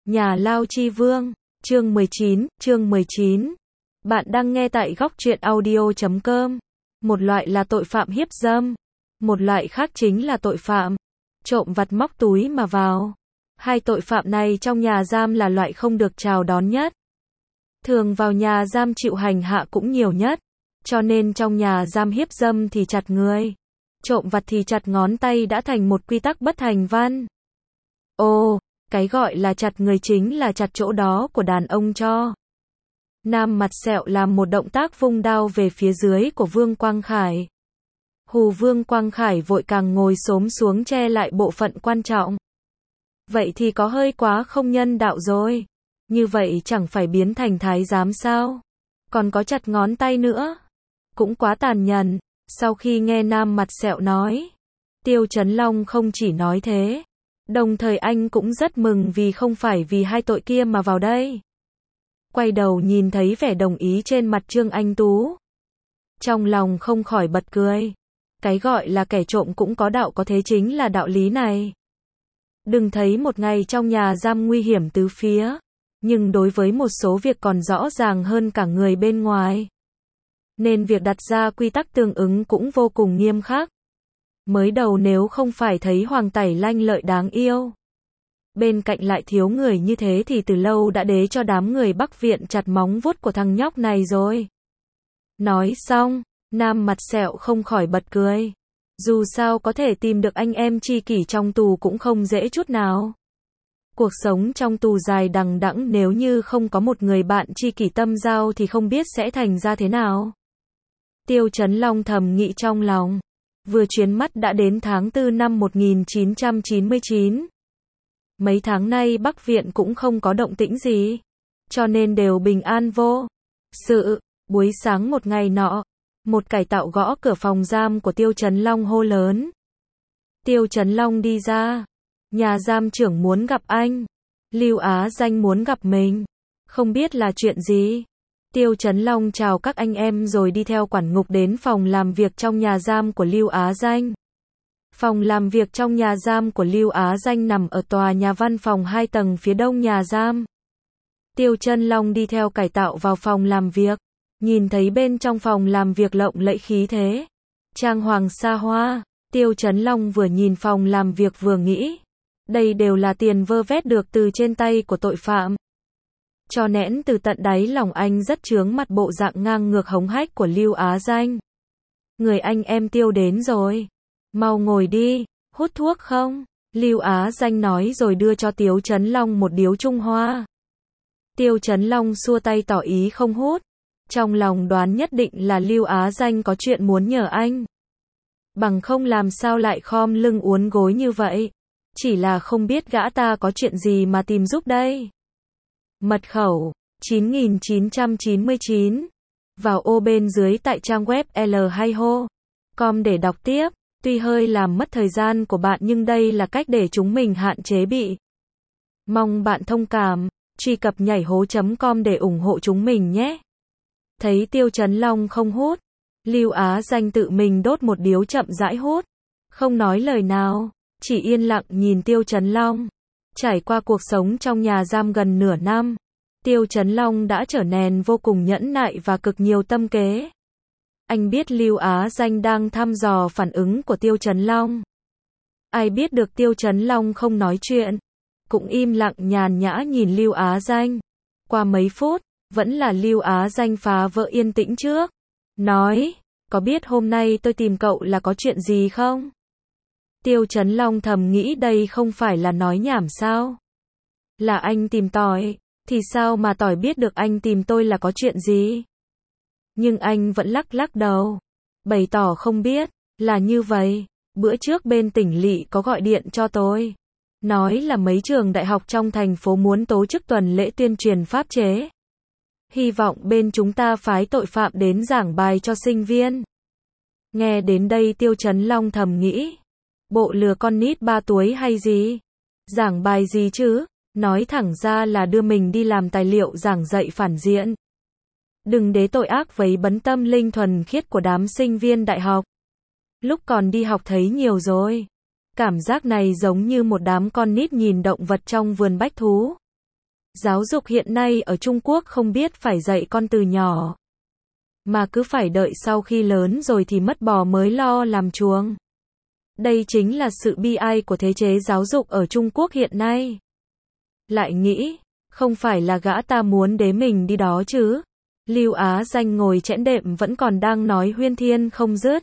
Nhà Lao Chi Vương, chương 19. Bạn đang nghe tại góc truyện audio.com. Một loại là tội phạm hiếp dâm, một loại khác chính là tội phạm trộm vặt móc túi mà vào. Hai tội phạm này trong nhà giam là loại không được chào đón nhất. Thường vào nhà giam chịu hành hạ cũng nhiều nhất, cho nên trong nhà giam hiếp dâm thì chặt người, trộm vặt thì chặt ngón tay đã thành một quy tắc bất thành văn. Ồ, cái gọi là chặt người chính là chặt chỗ đó của đàn ông cho. Nam mặt sẹo làm một động tác vung đao về phía dưới của Vương Quang Khải. Hù Vương Quang Khải vội càng ngồi xổm xuống che lại bộ phận quan trọng. Vậy thì có hơi quá không nhân đạo rồi. Như vậy chẳng phải biến thành thái giám sao? Còn có chặt ngón tay nữa. Cũng quá tàn nhẫn. Sau khi nghe Nam mặt sẹo nói, Tiêu Chấn Long không chỉ nói thế, đồng thời anh cũng rất mừng vì không phải vì hai tội kia mà vào đây. Quay đầu nhìn thấy vẻ đồng ý trên mặt Trương Anh Tú, trong lòng không khỏi bật cười. Cái gọi là kẻ trộm cũng có đạo, có thế chính là đạo lý này. Đừng thấy một ngày trong nhà giam nguy hiểm tứ phía, nhưng đối với một số việc còn rõ ràng hơn cả người bên ngoài, nên việc đặt ra quy tắc tương ứng cũng vô cùng nghiêm khắc. Mới đầu nếu không phải thấy Hoàng Tẩy lanh lợi đáng yêu, bên cạnh lại thiếu người như thế thì từ lâu đã đế cho đám người Bắc Viện chặt móng vuốt của thằng nhóc này rồi. Nói xong, Nam mặt sẹo không khỏi bật cười. Dù sao có thể tìm được anh em tri kỷ trong tù cũng không dễ chút nào. Cuộc sống trong tù dài đằng đẵng, nếu như không có một người bạn tri kỷ tâm giao thì không biết sẽ thành ra thế nào. Tiêu Chấn Long thầm nghĩ trong lòng. Vừa chuyển mắt đã đến tháng 4 năm 1999. Mấy tháng nay Bắc Viện cũng không có động tĩnh gì, cho nên đều bình an vô sự. Buổi sáng một ngày nọ, một cải tạo gõ cửa phòng giam của Tiêu Chấn Long hô lớn. Tiêu Chấn Long đi ra. Nhà giam trưởng muốn gặp anh. Lưu Á Danh muốn gặp mình. Không biết là chuyện gì. Tiêu Chấn Long chào các anh em rồi đi theo quản ngục đến phòng làm việc trong nhà giam của Lưu Á Danh. Phòng làm việc trong nhà giam của Lưu Á Danh nằm ở tòa nhà văn phòng 2 tầng phía đông nhà giam. Tiêu Chấn Long đi theo cải tạo vào phòng làm việc, nhìn thấy bên trong phòng làm việc lộng lẫy khí thế, trang hoàng xa hoa. Tiêu Chấn Long vừa nhìn phòng làm việc vừa nghĩ, đây đều là tiền vơ vét được từ trên tay của tội phạm. Cho nén từ tận đáy lòng anh rất chướng mặt bộ dạng ngang ngược hống hách của Lưu Á Danh. Người anh em Tiêu đến rồi. Mau ngồi đi, hút thuốc không? Lưu Á Danh nói rồi đưa cho Tiêu Chấn Long một điếu Trung Hoa. Tiêu Chấn Long xua tay tỏ ý không hút. Trong lòng đoán nhất định là Lưu Á Danh có chuyện muốn nhờ anh. Bằng không làm sao lại khom lưng uốn gối như vậy. Chỉ là không biết gã ta có chuyện gì mà tìm giúp đây. Mật khẩu 9999. Vào ô bên dưới tại trang web L2ho.com để đọc tiếp. Tuy hơi làm mất thời gian của bạn nhưng đây là cách để chúng mình hạn chế bị. Mong bạn thông cảm. Truy cập nhảy.com để ủng hộ chúng mình nhé. Thấy Tiêu Chấn Long không hút, Lưu Á Danh tự mình đốt một điếu chậm rãi hút. Không nói lời nào, chỉ yên lặng nhìn Tiêu Chấn Long. Trải qua cuộc sống trong nhà giam gần nửa năm, Tiêu Chấn Long đã trở nên vô cùng nhẫn nại và cực nhiều tâm kế. Anh biết Lưu Á Danh đang thăm dò phản ứng của Tiêu Chấn Long. Ai biết được Tiêu Chấn Long không nói chuyện, cũng im lặng nhàn nhã nhìn Lưu Á Danh. Qua mấy phút, vẫn là Lưu Á Danh phá vỡ yên tĩnh trước. Nói, có biết hôm nay tôi tìm cậu là có chuyện gì không? Tiêu Chấn Long thầm nghĩ đây không phải là nói nhảm sao? Là anh tìm tỏi, thì sao mà tỏi biết được anh tìm tôi là có chuyện gì? Nhưng anh vẫn lắc lắc đầu, bày tỏ không biết. Là như vậy, bữa trước bên tỉnh lỵ có gọi điện cho tôi, nói là mấy trường đại học trong thành phố muốn tổ chức tuần lễ tuyên truyền pháp chế. Hy vọng bên chúng ta phái tội phạm đến giảng bài cho sinh viên. Nghe đến đây Tiêu Chấn Long thầm nghĩ, bộ lừa con nít 3 tuổi hay gì? Giảng bài gì chứ? Nói thẳng ra là đưa mình đi làm tài liệu giảng dạy phản diện. Đừng để tội ác vấy bấn tâm linh thuần khiết của đám sinh viên đại học. Lúc còn đi học thấy nhiều rồi. Cảm giác này giống như một đám con nít nhìn động vật trong vườn bách thú. Giáo dục hiện nay ở Trung Quốc không biết phải dạy con từ nhỏ, mà cứ phải đợi sau khi lớn rồi thì mất bò mới lo làm chuồng. Đây chính là sự bi ai của thế chế giáo dục ở Trung Quốc hiện nay. Lại nghĩ, không phải là gã ta muốn đế mình đi đó chứ. Lưu Á Danh ngồi chẽn đệm vẫn còn đang nói huyên thuyên không dứt.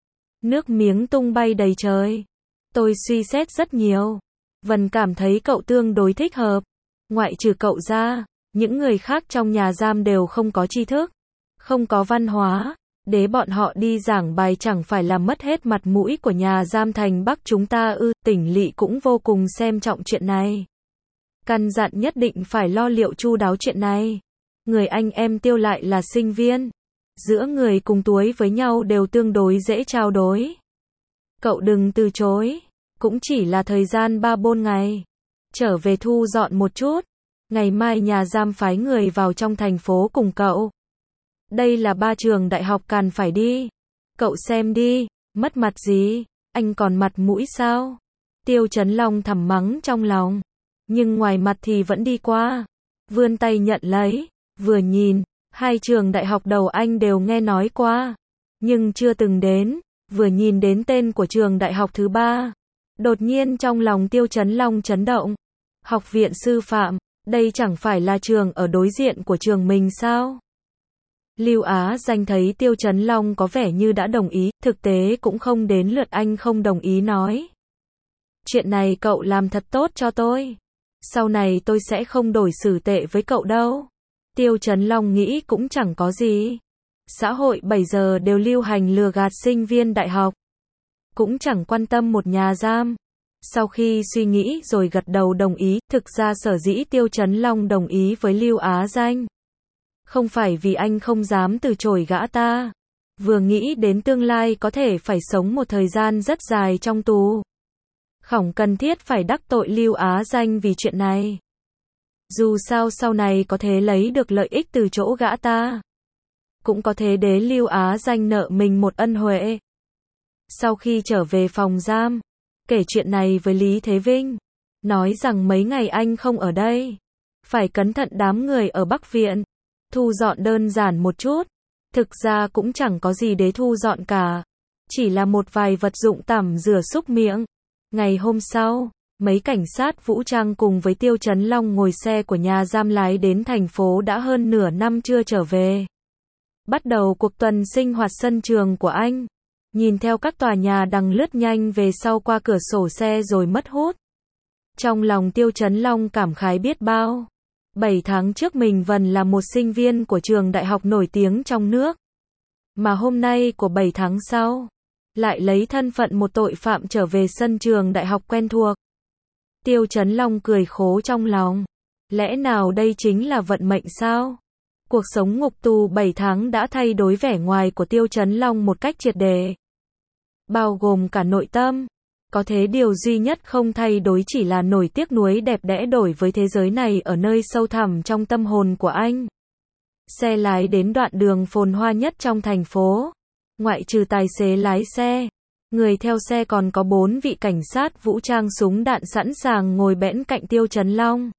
Nước miếng tung bay đầy trời. Tôi suy xét rất nhiều. Vân cảm thấy cậu tương đối thích hợp. Ngoại trừ cậu ra, những người khác trong nhà giam đều không có tri thức, không có văn hóa. Để bọn họ đi giảng bài chẳng phải là mất hết mặt mũi của nhà giam thành Bắc chúng ta ư. Tỉnh lỵ cũng vô cùng xem trọng chuyện này. Căn dặn nhất định phải lo liệu chu đáo chuyện này. Người anh em Tiêu lại là sinh viên. Giữa người cùng tuổi với nhau đều tương đối dễ trao đổi. Cậu đừng từ chối. Cũng chỉ là thời gian 3-4 ngày. Trở về thu dọn một chút. Ngày mai nhà giam phái người vào trong thành phố cùng cậu. Đây là 3 trường đại học cần phải đi. Cậu xem đi, mất mặt gì, anh còn mặt mũi sao? Tiêu Chấn Long thầm mắng trong lòng. Nhưng ngoài mặt thì vẫn đi qua. Vươn tay nhận lấy, vừa nhìn, 2 trường đại học đầu anh đều nghe nói qua. Nhưng chưa từng đến, vừa nhìn đến tên của trường đại học thứ 3. Đột nhiên trong lòng Tiêu Chấn Long chấn động. Học viện sư phạm, đây chẳng phải là trường ở đối diện của trường mình sao? Lưu Á Danh thấy Tiêu Chấn Long có vẻ như đã đồng ý, thực tế cũng không đến lượt anh không đồng ý nói. Chuyện này cậu làm thật tốt cho tôi. Sau này tôi sẽ không đối xử tệ với cậu đâu. Tiêu Chấn Long nghĩ cũng chẳng có gì. Xã hội bây giờ đều lưu hành lừa gạt sinh viên đại học. Cũng chẳng quan tâm một nhà giam. Sau khi suy nghĩ rồi gật đầu đồng ý, thực ra sở dĩ Tiêu Chấn Long đồng ý với Lưu Á Danh. Không phải vì anh không dám từ chối gã ta. Vừa nghĩ đến tương lai có thể phải sống một thời gian rất dài trong tù. Không cần thiết phải đắc tội Lưu Á Danh vì chuyện này. Dù sao sau này có thể lấy được lợi ích từ chỗ gã ta. Cũng có thể để Lưu Á Danh nợ mình một ân huệ. Sau khi trở về phòng giam, kể chuyện này với Lý Thế Vinh. Nói rằng mấy ngày anh không ở đây. Phải cẩn thận đám người ở Bắc Viện. Thu dọn đơn giản một chút. Thực ra cũng chẳng có gì để thu dọn cả. Chỉ là một vài vật dụng tắm rửa súc miệng. Ngày hôm sau, mấy cảnh sát vũ trang cùng với Tiêu Chấn Long ngồi xe của nhà giam lái đến thành phố đã hơn nửa năm chưa trở về. Bắt đầu cuộc tuần sinh hoạt sân trường của anh. Nhìn theo các tòa nhà đằng lướt nhanh về sau qua cửa sổ xe rồi mất hút. Trong lòng Tiêu Chấn Long cảm khái biết bao. 7 tháng trước mình vẫn là một sinh viên của trường đại học nổi tiếng trong nước. Mà hôm nay của 7 tháng sau, lại lấy thân phận một tội phạm trở về sân trường đại học quen thuộc. Tiêu Chấn Long cười khổ trong lòng. Lẽ nào đây chính là vận mệnh sao? Cuộc sống ngục tù 7 tháng đã thay đổi vẻ ngoài của Tiêu Chấn Long một cách triệt để. Bao gồm cả nội tâm. Có thế điều duy nhất không thay đổi chỉ là nỗi tiếc nuối đẹp đẽ đổi với thế giới này ở nơi sâu thẳm trong tâm hồn của anh. Xe lái đến đoạn đường phồn hoa nhất trong thành phố. Ngoại trừ tài xế lái xe, người theo xe còn có 4 vị cảnh sát vũ trang súng đạn sẵn sàng ngồi bên cạnh Tiêu Chấn Long.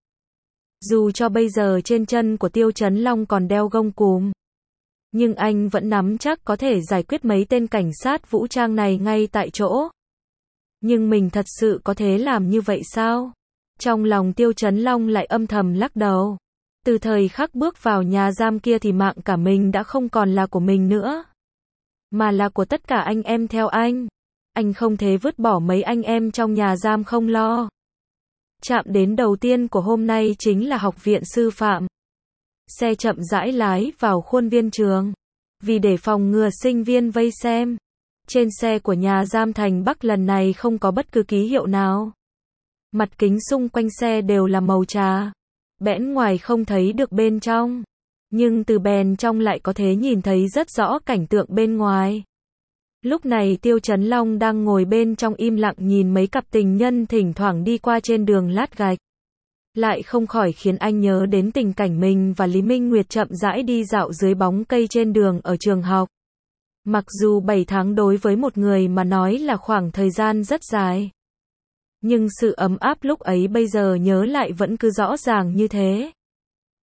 Dù cho bây giờ trên chân của Tiêu Chấn Long còn đeo gông cùm, nhưng anh vẫn nắm chắc có thể giải quyết mấy tên cảnh sát vũ trang này ngay tại chỗ. Nhưng mình thật sự có thể làm như vậy sao? Trong lòng Tiêu Chấn Long lại âm thầm lắc đầu. Từ thời khắc bước vào nhà giam kia thì mạng cả mình đã không còn là của mình nữa, mà là của tất cả anh em theo anh. Anh không thể vứt bỏ mấy anh em trong nhà giam không lo. Chạm đến đầu tiên của hôm nay chính là học viện sư phạm. Xe chậm rãi lái vào khuôn viên trường. Vì để phòng ngừa sinh viên vây xem, trên xe của nhà giam thành Bắc lần này không có bất cứ ký hiệu nào. Mặt kính xung quanh xe đều là màu trà. Bẽn ngoài không thấy được bên trong, nhưng từ bên trong lại có thể nhìn thấy rất rõ cảnh tượng bên ngoài. Lúc này Tiêu Chấn Long đang ngồi bên trong im lặng nhìn mấy cặp tình nhân thỉnh thoảng đi qua trên đường lát gạch. Lại không khỏi khiến anh nhớ đến tình cảnh mình và Lý Minh Nguyệt chậm rãi đi dạo dưới bóng cây trên đường ở trường học. Mặc dù 7 tháng đối với một người mà nói là khoảng thời gian rất dài, nhưng sự ấm áp lúc ấy bây giờ nhớ lại vẫn cứ rõ ràng như thế.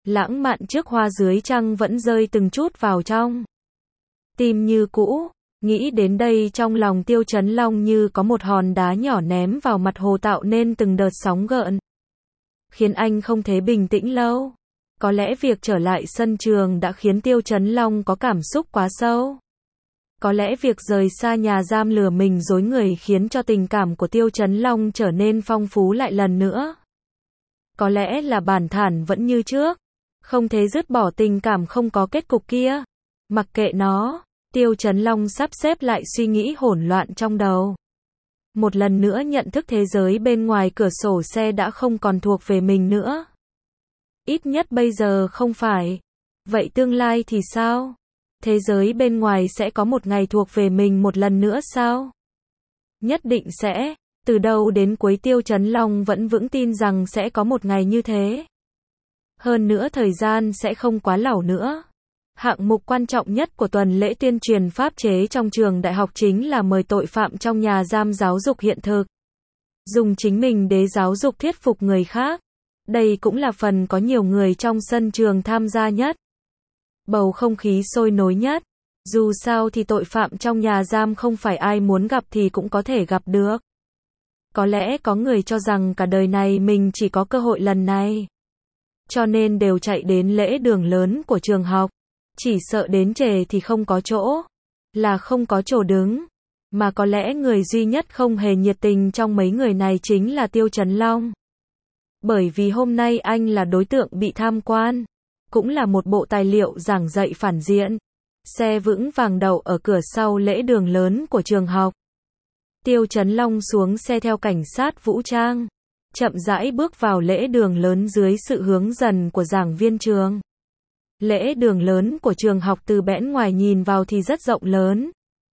Lãng mạn trước hoa dưới trăng vẫn rơi từng chút vào trong tim như cũ. Nghĩ đến đây trong lòng Tiêu Chấn Long như có một hòn đá nhỏ ném vào mặt hồ tạo nên từng đợt sóng gợn, khiến anh không thể bình tĩnh lâu. Có lẽ việc trở lại sân trường đã khiến Tiêu Chấn Long có cảm xúc quá sâu. Có lẽ việc rời xa nhà giam lừa mình dối người khiến cho tình cảm của Tiêu Chấn Long trở nên phong phú lại lần nữa. Có lẽ là bản thản vẫn như trước, không thể dứt bỏ tình cảm không có kết cục kia. Mặc kệ nó, Tiêu Chấn Long sắp xếp lại suy nghĩ hỗn loạn trong đầu. Một lần nữa nhận thức thế giới bên ngoài cửa sổ xe đã không còn thuộc về mình nữa. Ít nhất bây giờ không phải. Vậy tương lai thì sao? Thế giới bên ngoài sẽ có một ngày thuộc về mình một lần nữa sao? Nhất định sẽ. Từ đầu đến cuối Tiêu Chấn Long vẫn vững tin rằng sẽ có một ngày như thế. Hơn nữa thời gian sẽ không quá lâu nữa. Hạng mục quan trọng nhất của tuần lễ tuyên truyền pháp chế trong trường đại học chính là mời tội phạm trong nhà giam giáo dục hiện thực. Dùng chính mình để giáo dục thuyết phục người khác. Đây cũng là phần có nhiều người trong sân trường tham gia nhất. Bầu không khí sôi nổi nhất. Dù sao thì tội phạm trong nhà giam không phải ai muốn gặp thì cũng có thể gặp được. Có lẽ có người cho rằng cả đời này mình chỉ có cơ hội lần này. Cho nên đều chạy đến lễ đường lớn của trường học. Chỉ sợ đến trễ thì không có chỗ. Là không có chỗ đứng. Mà có lẽ người duy nhất không hề nhiệt tình trong mấy người này chính là Tiêu Chấn Long. Bởi vì hôm nay anh là đối tượng bị tham quan. Cũng là một bộ tài liệu giảng dạy phản diện. Xe vững vàng đậu ở cửa sau lễ đường lớn của trường học. Tiêu Chấn Long xuống xe theo cảnh sát vũ trang. Chậm rãi bước vào lễ đường lớn dưới sự hướng dẫn của giảng viên trường. Lễ đường lớn của trường học từ bẽn ngoài nhìn vào thì rất rộng lớn.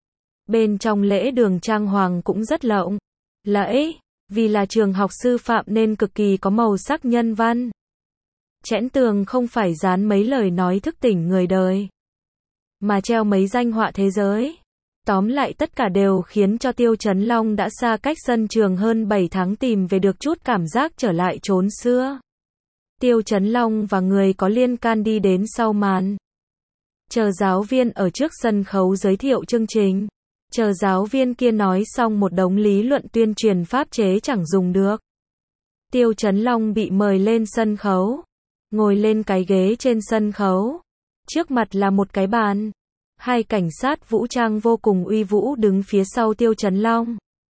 Bên trong lễ đường trang hoàng cũng rất lộng lẫy, vì là trường học sư phạm nên cực kỳ có màu sắc nhân văn. Chẽn tường không phải dán mấy lời nói thức tỉnh người đời, mà treo mấy danh họa thế giới. Tóm lại tất cả đều khiến cho Tiêu Chấn Long đã xa cách sân trường hơn 7 tháng tìm về được chút cảm giác trở lại chốn xưa. Tiêu Chấn Long và người có liên can đi đến sau màn. Chờ giáo viên ở trước sân khấu giới thiệu chương trình. Chờ giáo viên kia nói xong một đống lý luận tuyên truyền pháp chế chẳng dùng được. Tiêu Chấn Long bị mời lên sân khấu. Ngồi lên cái ghế trên sân khấu. Trước mặt là một cái bàn. Hai cảnh sát vũ trang vô cùng uy vũ đứng phía sau Tiêu Chấn Long.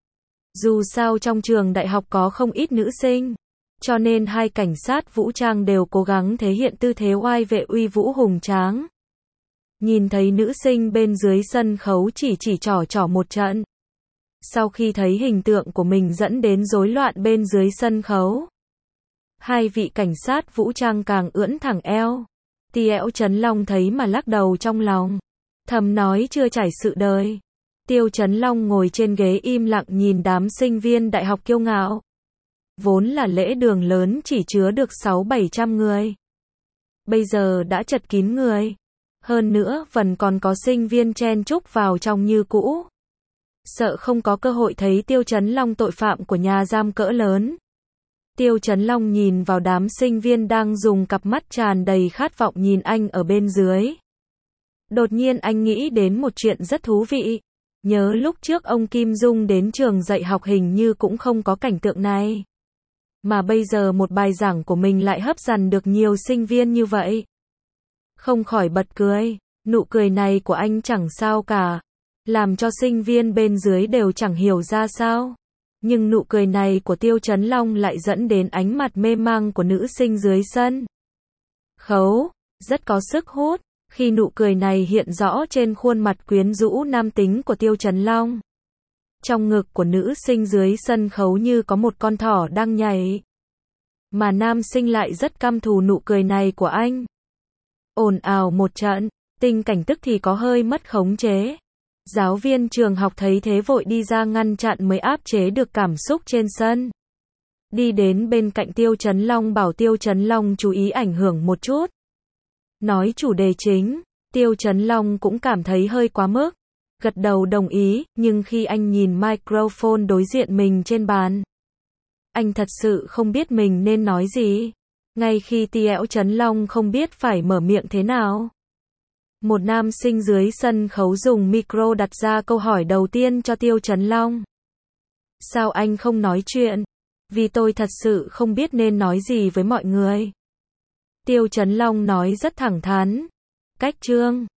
Dù sao trong trường đại học có không ít nữ sinh, cho nên hai cảnh sát vũ trang đều cố gắng thể hiện tư thế oai vệ uy vũ hùng tráng. Nhìn thấy nữ sinh bên dưới sân khấu chỉ trỏ một trận. Sau khi thấy hình tượng của mình dẫn đến rối loạn bên dưới sân khấu, hai vị cảnh sát vũ trang càng ưỡn thẳng eo. Tiêu Chấn Long thấy mà lắc đầu trong lòng. Thầm nói chưa trải sự đời. Tiêu Chấn Long ngồi trên ghế im lặng nhìn đám sinh viên đại học kiêu ngạo. Vốn là lễ đường lớn chỉ chứa được 600-700 người. Bây giờ đã chật kín người. Hơn nữa vẫn còn có sinh viên chen chúc vào trong như cũ. Sợ không có cơ hội thấy Tiêu Chấn Long tội phạm của nhà giam cỡ lớn. Tiêu Chấn Long nhìn vào đám sinh viên đang dùng cặp mắt tràn đầy khát vọng nhìn anh ở bên dưới. Đột nhiên anh nghĩ đến một chuyện rất thú vị. Nhớ lúc trước ông Kim Dung đến trường dạy học hình như cũng không có cảnh tượng này. Mà bây giờ một bài giảng của mình lại hấp dẫn được nhiều sinh viên như vậy. Không khỏi bật cười. Nụ cười này của anh chẳng sao cả. Làm cho sinh viên bên dưới đều chẳng hiểu ra sao. Nhưng nụ cười này của Tiêu Chấn Long lại dẫn đến ánh mặt mê mang của nữ sinh dưới sân khấu. Rất có sức hút. Khi nụ cười này hiện rõ trên khuôn mặt quyến rũ nam tính của Tiêu Chấn Long. Trong ngực của nữ sinh dưới sân khấu như có một con thỏ đang nhảy. Mà nam sinh lại rất căm thù nụ cười này của anh. Ồn ào một trận, tình cảnh tức thì có hơi mất khống chế. Giáo viên trường học thấy thế vội đi ra ngăn chặn mới áp chế được cảm xúc trên sân. Đi đến bên cạnh Tiêu Chấn Long bảo Tiêu Chấn Long chú ý ảnh hưởng một chút. Nói chủ đề chính, Tiêu Chấn Long cũng cảm thấy hơi quá mức. Gật đầu đồng ý, nhưng khi anh nhìn microphone đối diện mình trên bàn, anh thật sự không biết mình nên nói gì. Ngay khi Tiễu Trấn Long không biết phải mở miệng thế nào, một nam sinh dưới sân khấu dùng micro đặt ra câu hỏi đầu tiên cho Tiêu Trấn Long. Sao anh không nói chuyện? Vì tôi thật sự không biết nên nói gì với mọi người. Tiêu Trấn Long nói rất thẳng thắn. Cách chương